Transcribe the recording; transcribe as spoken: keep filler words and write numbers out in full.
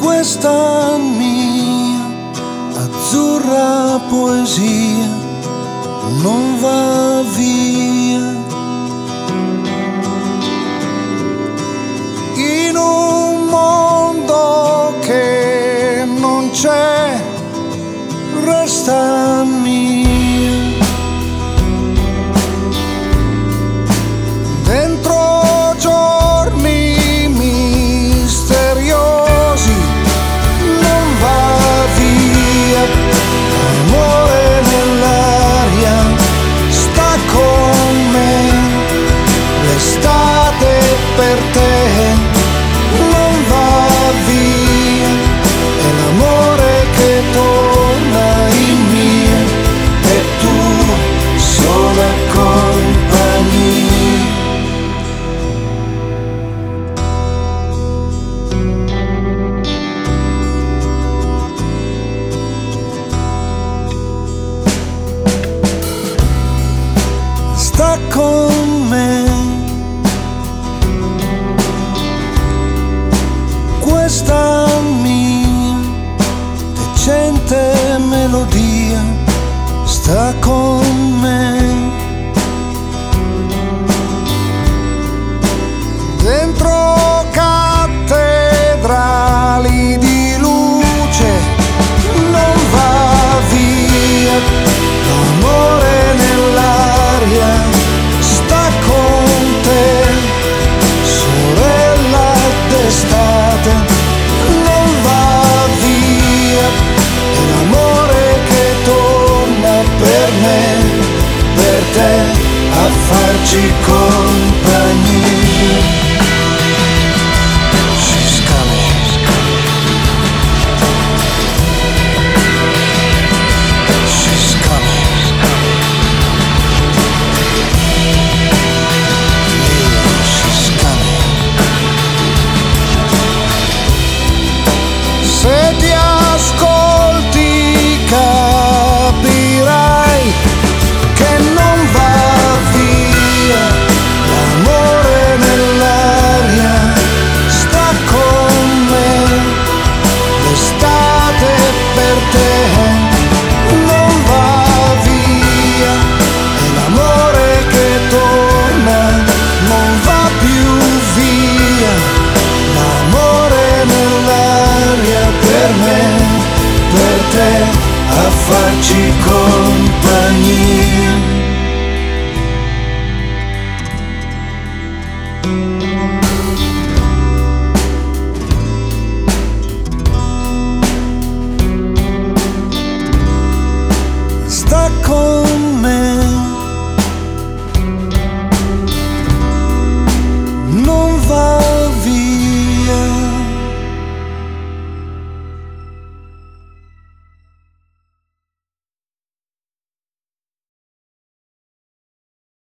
questa mia azzurra poesia non va via. In un mondo che non c'è, resta mia. Dentro giorni misteriosi non va via. Amore nell'aria sta con me. L'estate per te non va via. È l'amore che torna in mia e tu sola compagnia. Sta con me questa mia decente melodia, sta con me. Dentro cattedrali di luce non va via. L'amore nell'aria sta con te. Sorella d'estate non va via. È l'amore che torna per me, per te, a farci compagnia. She's coming. She's coming. Yeah, she's coming. Se ti ascolti capirai che non va via. L'amore nell'aria sta con me. L'estate per te non va via. È l'amore che torna, non va più via. L'amore nell'aria per me, per te, a farci co-